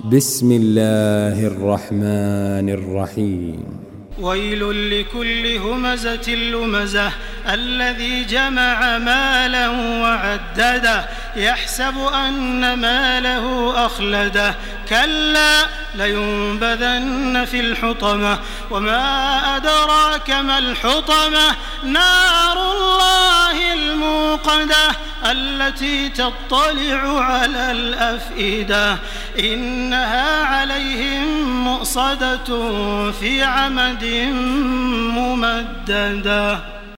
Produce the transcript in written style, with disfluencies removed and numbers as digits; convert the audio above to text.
بسم الله الرحمن الرحيم. ويل لكل همزة لمزة الذي جمع مالا وعدده يحسب أن ماله أخلده كلا لينبذن في الحطمة وما أدراك ما الحطمة نار الله الموقدة التي تطلع على الأفئدة إنها عليهم مؤصدة في عمد ممددة.